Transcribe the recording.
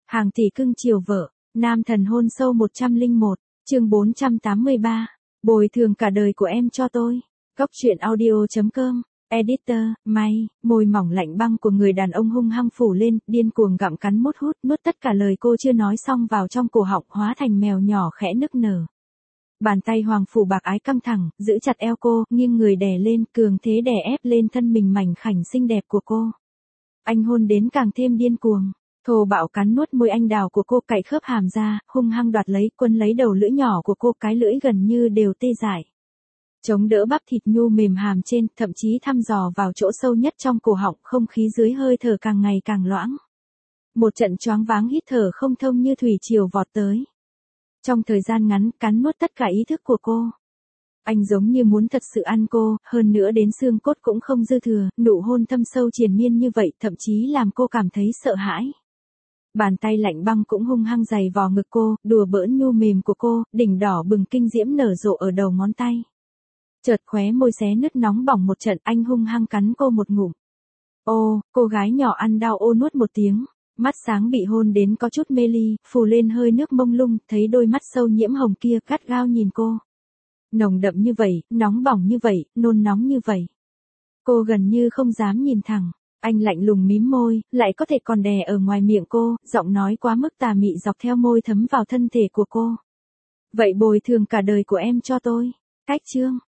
Hàng tỷ cưng chiều vợ, nam thần hôn sâu 101, chương 483, bồi thường cả đời của em cho tôi. Góc truyện audio.com, editor, May, môi mỏng lạnh băng của người đàn ông hung hăng phủ lên, điên cuồng gặm cắn mút hút, nuốt tất cả lời cô chưa nói xong vào trong cổ họng, hóa thành mèo nhỏ khẽ nức nở. Bàn tay hoàng phủ bạc ái căng thẳng, giữ chặt eo cô, nghiêng người đè lên, cường thế đè ép lên thân mình mảnh khảnh xinh đẹp của cô. Anh hôn đến càng thêm điên cuồng, thô bạo cắn nuốt môi anh đào của cô, cạy khớp hàm ra, hung hăng đoạt lấy, quấn lấy đầu lưỡi nhỏ của cô, cái lưỡi gần như đều tê dại. Chống đỡ bắp thịt nhu mềm hàm trên, thậm chí thăm dò vào chỗ sâu nhất trong cổ họng, không khí dưới hơi thở càng ngày càng loãng. Một trận choáng váng hít thở không thông như thủy triều vọt tới. Trong thời gian ngắn, cắn nuốt tất cả ý thức của cô. Anh giống như muốn thật sự ăn cô, hơn nữa đến xương cốt cũng không dư thừa, nụ hôn thâm sâu triền miên như vậy, thậm chí làm cô cảm thấy sợ hãi. Bàn tay lạnh băng cũng hung hăng giày vò ngực cô, đùa bỡn nhu mềm của cô, đỉnh đỏ bừng kinh diễm nở rộ ở đầu ngón tay. Chợt khóe môi xé nứt nóng bỏng một trận, anh hung hăng cắn cô một ngụm. Ô, cô gái nhỏ ăn đau ô nuốt một tiếng. Mắt sáng bị hôn đến có chút mê ly, phù lên hơi nước mông lung, thấy đôi mắt sâu nhiễm hồng kia gắt gao nhìn cô. Nồng đậm như vậy, nóng bỏng như vậy, nôn nóng như vậy. Cô gần như không dám nhìn thẳng. Anh lạnh lùng mím môi, lại có thể còn đè ở ngoài miệng cô, giọng nói quá mức tà mị dọc theo môi thấm vào thân thể của cô. Vậy bồi thường cả đời của em cho tôi. Cách chương.